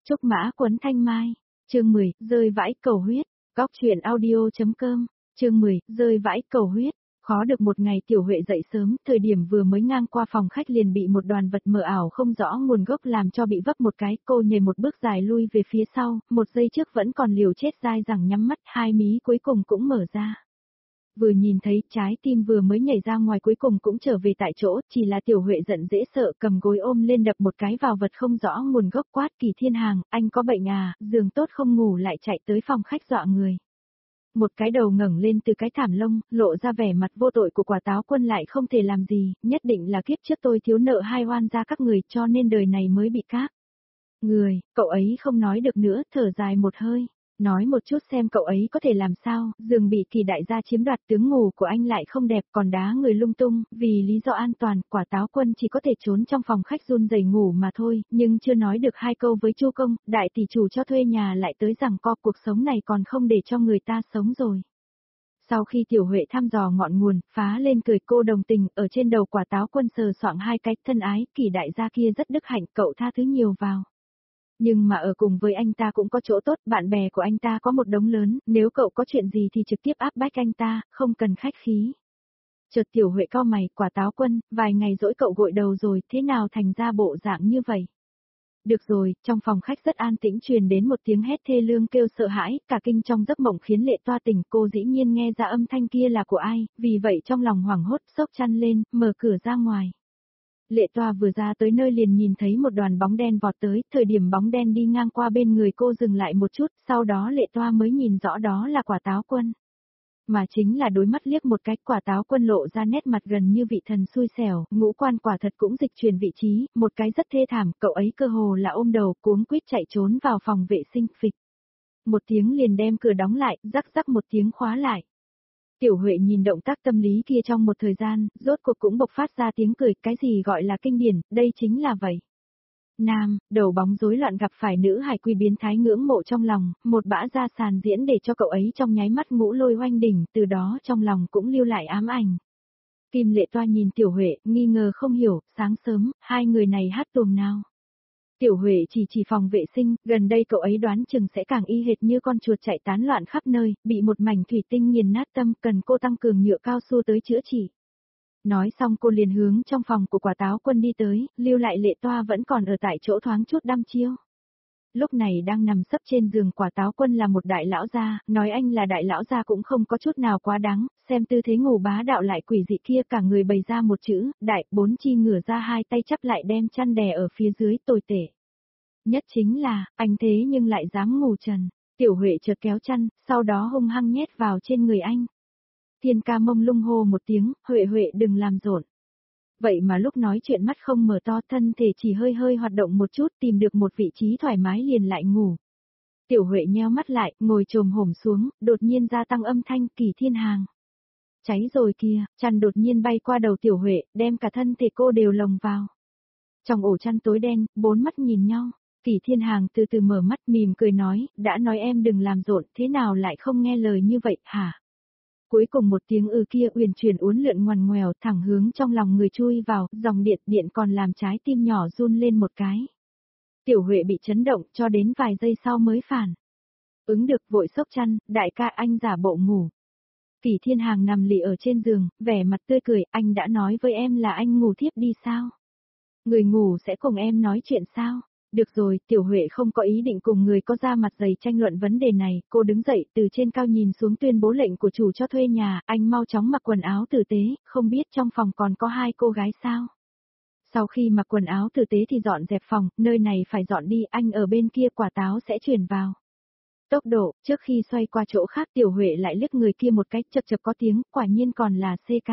Trúc mã quấn thanh mai. Chương 10, rơi vãi cầu huyết. Góc truyện audio.com. Chương 10, rơi vãi cầu huyết. Khó được một ngày Tiểu Huệ dậy sớm, thời điểm vừa mới ngang qua phòng khách liền bị một đoàn vật mờ ảo không rõ nguồn gốc làm cho bị vấp một cái, cô nhảy một bước dài lui về phía sau, một giây trước vẫn còn liều chết dai dẳng nhắm mắt, hai mí cuối cùng cũng mở ra. Vừa nhìn thấy trái tim vừa mới nhảy ra ngoài cuối cùng cũng trở về tại chỗ, chỉ là Tiểu Huệ giận dễ sợ cầm gối ôm lên đập một cái vào vật không rõ nguồn gốc quát Kỳ Thiên Hàng, anh có bệnh à, giường tốt không ngủ lại chạy tới phòng khách dọa người. Một cái đầu ngẩng lên từ cái thảm lông, lộ ra vẻ mặt vô tội của Quả Táo Quân lại không thể làm gì, nhất định là kiếp trước tôi thiếu nợ hai oan gia các người cho nên đời này mới bị các người, cậu ấy không nói được nữa, thở dài một hơi. Nói một chút xem cậu ấy có thể làm sao, giường bị Kỳ đại gia chiếm đoạt, tướng ngủ của anh lại không đẹp còn đá người lung tung, vì lý do an toàn, Quả Táo Quân chỉ có thể trốn trong phòng khách run rẩy ngủ mà thôi, nhưng chưa nói được hai câu với Chu Công, đại tỷ chủ cho thuê nhà lại tới rằng co cuộc sống này còn không để cho người ta sống rồi. Sau khi Tiểu Huệ thăm dò ngọn nguồn, phá lên cười cô đồng tình, ở trên đầu Quả Táo Quân sờ soạng hai cái, thân ái, Kỳ đại gia kia rất đức hạnh, cậu tha thứ nhiều vào. Nhưng mà ở cùng với anh ta cũng có chỗ tốt, bạn bè của anh ta có một đống lớn, nếu cậu có chuyện gì thì trực tiếp áp bách anh ta, không cần khách khí. Chợt Tiểu Huệ cau mày, Quả Táo Quân, vài ngày dỗi cậu gội đầu rồi, thế nào thành ra bộ dạng như vậy? Được rồi, trong phòng khách rất an tĩnh truyền đến một tiếng hét thê lương kêu sợ hãi, cả kinh trong giấc mộng khiến Lệ Toa tỉnh, cô dĩ nhiên nghe ra âm thanh kia là của ai, vì vậy trong lòng hoảng hốt xốc chăn lên, mở cửa ra ngoài. Lệ Toa vừa ra tới nơi liền nhìn thấy một đoàn bóng đen vọt tới, thời điểm bóng đen đi ngang qua bên người cô dừng lại một chút, sau đó Lệ Toa mới nhìn rõ đó là Quả Táo Quân. Mà chính là đối mắt liếc một cái, Quả Táo Quân lộ ra nét mặt gần như vị thần xui xẻo, ngũ quan quả thật cũng dịch chuyển vị trí, một cái rất thê thảm, cậu ấy cơ hồ là ôm đầu cuống quýt chạy trốn vào phòng vệ sinh, phịch. Một tiếng liền đem cửa đóng lại, rắc rắc một tiếng khóa lại. Tiểu Huệ nhìn động tác tâm lý kia trong một thời gian, rốt cuộc cũng bộc phát ra tiếng cười, cái gì gọi là kinh điển, đây chính là vậy. Nam, đầu bóng rối loạn gặp phải nữ hài quy biến thái ngưỡng mộ trong lòng, một bã ra sàn diễn để cho cậu ấy trong nháy mắt ngũ lôi oanh đỉnh, từ đó trong lòng cũng lưu lại ám ảnh. Kim Lệ Toa nhìn Tiểu Huệ, nghi ngờ không hiểu, sáng sớm, hai người này hát tuồng nào. Tiểu Huệ chỉ phòng vệ sinh, gần đây cậu ấy đoán chừng sẽ càng y hệt như con chuột chạy tán loạn khắp nơi, bị một mảnh thủy tinh nghiền nát tâm, cần cô tăng cường nhựa cao su tới chữa trị. Nói xong cô liền hướng trong phòng của Quả Táo Quân đi tới, lưu lại Lệ Toa vẫn còn ở tại chỗ thoáng chút đăm chiêu. Lúc này đang nằm sấp trên giường Quả Táo Quân là một đại lão gia, nói anh là đại lão gia cũng không có chút nào quá đáng, xem tư thế ngủ bá đạo lại quỷ dị kia cả người bày ra một chữ, đại, bốn chi ngửa ra hai tay chắp lại đem chăn đè ở phía dưới, tồi tệ. Nhất chính là, anh thế nhưng lại dám ngủ trần. Tiểu Huệ chợt kéo chăn, sau đó hung hăng nhét vào trên người anh. Thiên Ca mông lung hô một tiếng, Huệ Huệ đừng làm rộn. Vậy mà lúc nói chuyện mắt không mở to, thân thể chỉ hơi hơi hoạt động một chút, tìm được một vị trí thoải mái liền lại ngủ. Tiểu Huệ nheo mắt lại, ngồi chồm hổm xuống, đột nhiên gia tăng âm thanh, Kỳ Thiên Hàng. Cháy rồi kìa, chăn đột nhiên bay qua đầu Tiểu Huệ, đem cả thân thể cô đều lồng vào. Trong ổ chăn tối đen, bốn mắt nhìn nhau. Kỳ Thiên Hàng từ từ mở mắt mỉm cười nói, đã nói em đừng làm rộn, thế nào lại không nghe lời như vậy, hả? Cuối cùng một tiếng kia uyển chuyển uốn lượn ngoằn ngoèo thẳng hướng trong lòng người chui vào, dòng điện còn làm trái tim nhỏ run lên một cái. Tiểu Huệ bị chấn động cho đến vài giây sau mới phản ứng được, vội xốc chăn, đại ca anh giả bộ ngủ. Kỳ Thiên Hàng nằm lì ở trên giường, vẻ mặt tươi cười, anh đã nói với em là anh ngủ thiếp đi sao? Người ngủ sẽ cùng em nói chuyện sao? Được rồi, Tiểu Huệ không có ý định cùng người có da mặt dày tranh luận vấn đề này, cô đứng dậy từ trên cao nhìn xuống tuyên bố lệnh của chủ cho thuê nhà, anh mau chóng mặc quần áo tử tế, không biết trong phòng còn có hai cô gái sao? Sau khi mặc quần áo tử tế thì dọn dẹp phòng, nơi này phải dọn đi, anh ở bên kia Quả Táo sẽ chuyển vào. Tốc độ, trước khi xoay qua chỗ khác Tiểu Huệ lại liếc người kia một cách chập chập có tiếng, quả nhiên còn là CK.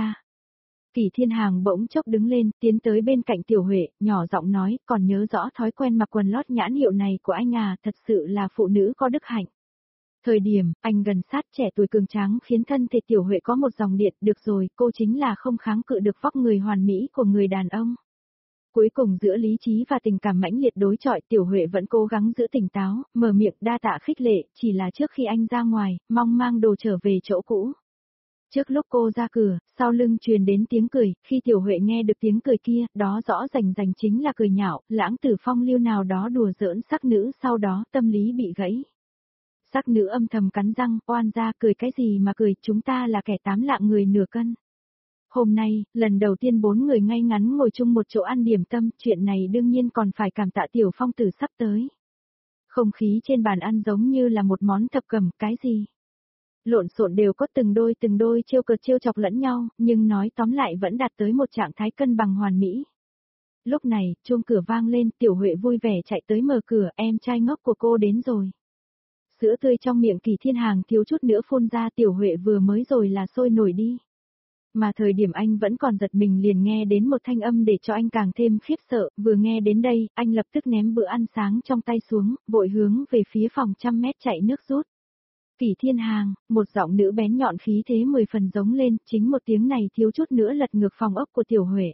Kỳ Thiên Hàng bỗng chốc đứng lên, tiến tới bên cạnh Tiểu Huệ, nhỏ giọng nói, còn nhớ rõ thói quen mặc quần lót nhãn hiệu này của anh à, thật sự là phụ nữ có đức hạnh. Thời điểm, anh gần sát trẻ tuổi cường tráng khiến thân thể Tiểu Huệ có một dòng điện, được rồi, cô chính là không kháng cự được vóc người hoàn mỹ của người đàn ông. Cuối cùng giữa lý trí và tình cảm mãnh liệt đối chọi, Tiểu Huệ vẫn cố gắng giữ tỉnh táo, mở miệng đa tạ khích lệ, chỉ là trước khi anh ra ngoài, mong mang đồ trở về chỗ cũ. Trước lúc cô ra cửa, sau lưng truyền đến tiếng cười, khi Tiểu Huệ nghe được tiếng cười kia, đó rõ rành rành chính là cười nhạo, lãng tử phong lưu nào đó đùa giỡn sắc nữ, sau đó tâm lý bị gãy. Sắc nữ âm thầm cắn răng, oan ra, cười cái gì mà cười, chúng ta là kẻ tám lạng người nửa cân. Hôm nay, lần đầu tiên 4 người ngay ngắn ngồi chung một chỗ ăn điểm tâm, chuyện này đương nhiên còn phải cảm tạ Tiểu Phong Tử sắp tới. Không khí trên bàn ăn giống như là một món thập cẩm, cái gì? Lộn xộn đều có từng đôi trêu cợt trêu chọc lẫn nhau, nhưng nói tóm lại vẫn đạt tới một trạng thái cân bằng hoàn mỹ. Lúc này, chuông cửa vang lên, Tiểu Huệ vui vẻ chạy tới mở cửa, em trai ngốc của cô đến rồi. Sữa tươi trong miệng Kỳ Thiên Hàng thiếu chút nữa phun ra, Tiểu Huệ vừa mới rồi là sôi nổi đi. Mà thời điểm anh vẫn còn giật mình liền nghe đến một thanh âm để cho anh càng thêm khiếp sợ, vừa nghe đến đây, anh lập tức ném bữa ăn sáng trong tay xuống, vội hướng về phía phòng 100 mét chạy nước rút. Kỳ Thiên Hàng, một giọng nữ bén nhọn khí thế 10 phần giống lên, chính một tiếng này thiếu chút nữa lật ngược phòng ốc của Tiểu Huệ.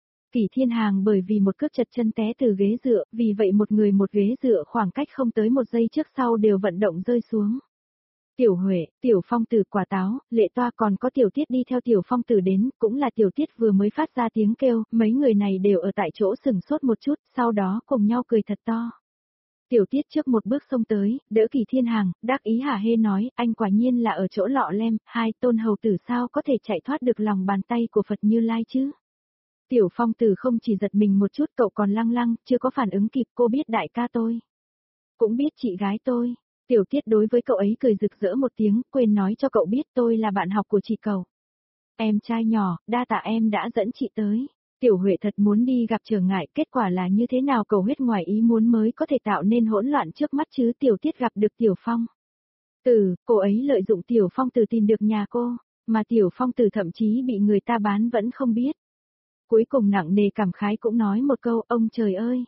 Kỳ Thiên Hàng bởi vì một cước chật chân té từ ghế dựa, vì vậy một người một ghế dựa khoảng cách không tới một giây trước sau đều vận động rơi xuống. Tiểu Huệ, Tiểu Phong Tử, Quả Táo, Lệ Toa còn có Tiểu Tiết đi theo Tiểu Phong Tử đến, cũng là Tiểu Tiết vừa mới phát ra tiếng kêu, mấy người này đều ở tại chỗ sừng sốt một chút, sau đó cùng nhau cười thật to. Tiểu Tiết trước một bước xông tới, đỡ Kỳ Thiên Hàng, đắc ý hả hê nói, anh quả nhiên là ở chỗ lọ lem, hai tôn hầu tử sao có thể chạy thoát được lòng bàn tay của Phật Như Lai chứ. Tiểu Phong Tử không chỉ giật mình một chút, cậu còn lăng lăng, chưa có phản ứng kịp, cô biết đại ca tôi. Cũng biết chị gái tôi. Tiểu Tiết đối với cậu ấy cười rực rỡ một tiếng, quên nói cho cậu biết tôi là bạn học của chị cậu. Em trai nhỏ, đa tạ em đã dẫn chị tới. Tiểu Huệ thật muốn đi gặp trở ngại, kết quả là như thế nào cầu huyết ngoài ý muốn mới có thể tạo nên hỗn loạn trước mắt chứ. Tiểu Tiết gặp được Tiểu Phong Tử, cô ấy lợi dụng Tiểu Phong Tử tìm được nhà cô, mà Tiểu Phong Tử thậm chí bị người ta bán vẫn không biết. Cuối cùng nặng nề cảm khái cũng nói một câu, ông trời ơi.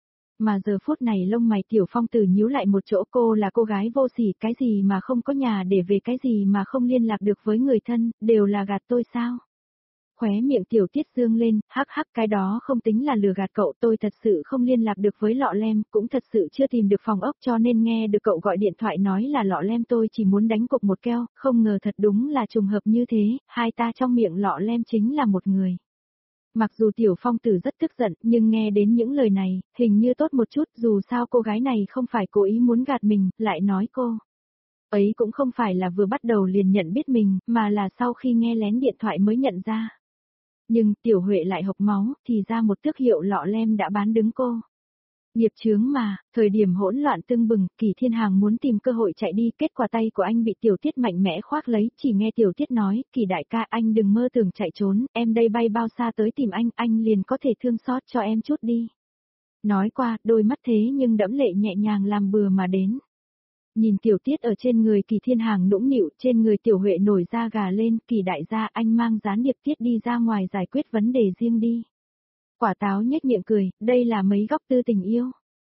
Mà giờ phút này lông mày Tiểu Phong Tử nhíu lại một chỗ, cô là cô gái vô sỉ, cái gì mà không có nhà để về, cái gì mà không liên lạc được với người thân, đều là gạt tôi sao? Khóe miệng Tiểu Tiết dương lên, hắc hắc, cái đó không tính là lừa gạt cậu, tôi thật sự không liên lạc được với Lọ Lem, cũng thật sự chưa tìm được phòng ốc, cho nên nghe được cậu gọi điện thoại nói là Lọ Lem tôi chỉ muốn đánh cục một keo, không ngờ thật đúng là trùng hợp như thế, hai ta trong miệng Lọ Lem chính là một người. Mặc dù Tiểu Phong Tử rất tức giận, nhưng nghe đến những lời này, hình như tốt một chút, dù sao cô gái này không phải cố ý muốn gạt mình, lại nói cô ấy cũng không phải là vừa bắt đầu liền nhận biết mình, mà là sau khi nghe lén điện thoại mới nhận ra. Nhưng Tiểu Huệ lại hộc máu, thì ra một tước hiệu Lọ Lem đã bán đứng cô. Nghiệp chướng mà, thời điểm hỗn loạn tưng bừng, Kỳ Thiên Hàng muốn tìm cơ hội chạy đi, kết quả tay của anh bị Tiểu Tiết mạnh mẽ khoác lấy, chỉ nghe Tiểu Tiết nói, Kỳ đại ca anh đừng mơ tưởng chạy trốn, em đây bay bao xa tới tìm anh liền có thể thương xót cho em chút đi. Nói qua, đôi mắt thế nhưng đẫm lệ nhẹ nhàng làm bừa mà đến. Nhìn Tiểu Tiết ở trên người Kỳ Thiên Hàng nũng nịu, trên người Tiểu Huệ nổi da gà lên, Kỳ đại gia anh mang gián điệp Tiết đi ra ngoài giải quyết vấn đề riêng đi. Quả Táo nhếch miệng cười, đây là mấy góc tư tình yêu.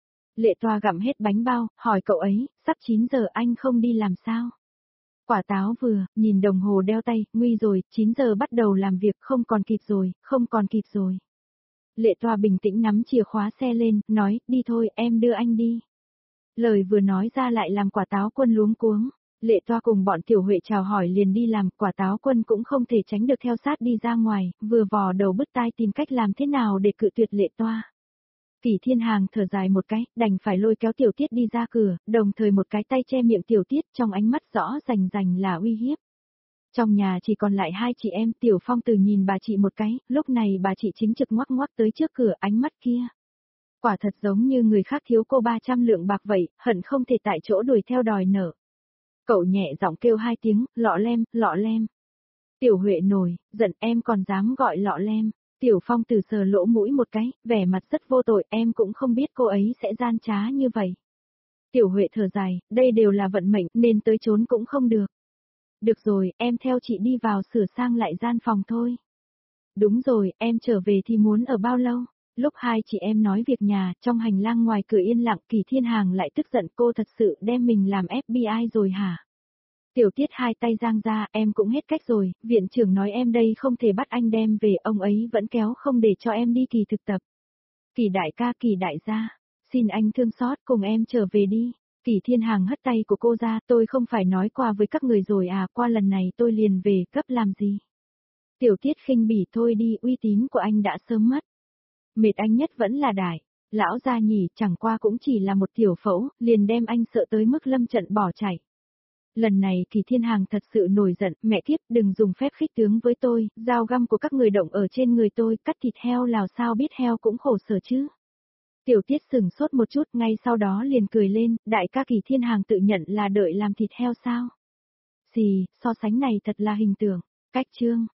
Lệ Toa gặm hết bánh bao, hỏi cậu ấy, sắp 9 giờ anh không đi làm sao? Quả Táo vừa, nhìn đồng hồ đeo tay, nguy rồi, 9 giờ bắt đầu làm việc, không còn kịp rồi, không còn kịp rồi. Lệ Toa bình tĩnh nắm chìa khóa xe lên, nói, đi thôi, em đưa anh đi. Lời vừa nói ra lại làm Quả Táo Quân luống cuống. Lệ Toa cùng bọn Tiểu Huệ chào hỏi liền đi làm, Quả Táo Quân cũng không thể tránh được theo sát đi ra ngoài, vừa vò đầu bứt tai tìm cách làm thế nào để cự tuyệt Lệ Toa. Kỳ Thiên Hàng thở dài một cái, đành phải lôi kéo Tiểu Tiết đi ra cửa, đồng thời một cái tay che miệng Tiểu Tiết, trong ánh mắt rõ rành rành là uy hiếp. Trong nhà chỉ còn lại hai chị em, Tiểu Phong Tử nhìn bà chị một cái, lúc này bà chị chính trực ngoắc ngoắc tới trước cửa, ánh mắt kia. Quả thật giống như người khác thiếu cô 300 lượng bạc vậy, hận không thể tại chỗ đuổi theo đòi nợ. Cậu nhẹ giọng kêu hai tiếng, Lọ Lem, Lọ Lem. Tiểu Huệ nổi, giận, em còn dám gọi Lọ Lem. Tiểu Phong Tử sờ lỗ mũi một cái, vẻ mặt rất vô tội, em cũng không biết cô ấy sẽ gian trá như vậy. Tiểu Huệ thở dài, đây đều là vận mệnh, nên tới trốn cũng không được. Được rồi, em theo chị đi vào sửa sang lại gian phòng thôi. Đúng rồi, em trở về thì muốn ở bao lâu? Lúc hai chị em nói việc nhà, trong hành lang ngoài cửa yên lặng, Kỳ Thiên Hàng lại tức giận, cô thật sự đem mình làm FBI rồi hả? Tiểu Tiết hai tay giang ra, em cũng hết cách rồi, viện trưởng nói em đây không thể bắt anh đem về, ông ấy vẫn kéo không để cho em đi kỳ thực tập. Kỳ đại ca, Kỳ đại gia, xin anh thương xót cùng em trở về đi. Kỳ Thiên Hàng hất tay của cô ra, tôi không phải nói qua với các người rồi à, qua lần này tôi liền về cấp làm gì. Tiểu Tiết khinh bỉ, thôi đi, uy tín của anh đã sớm mất. Mệt anh nhất vẫn là Đại. Lão gia nhỉ, chẳng qua cũng chỉ là một tiểu phẫu, liền đem anh sợ tới mức lâm trận bỏ chạy. Lần này Kỳ Thiên Hàng thật sự nổi giận, mẹ kiếp, đừng dùng phép khích tướng với tôi, dao găm của các người động ở trên người tôi, cắt thịt heo lào sao biết heo cũng khổ sở chứ. Tiểu Tiết sừng sốt một chút, ngay sau đó liền cười lên, đại ca Kỳ Thiên Hàng tự nhận là đợi làm thịt heo sao. Xì, so sánh này thật là hình tượng. Cách chương.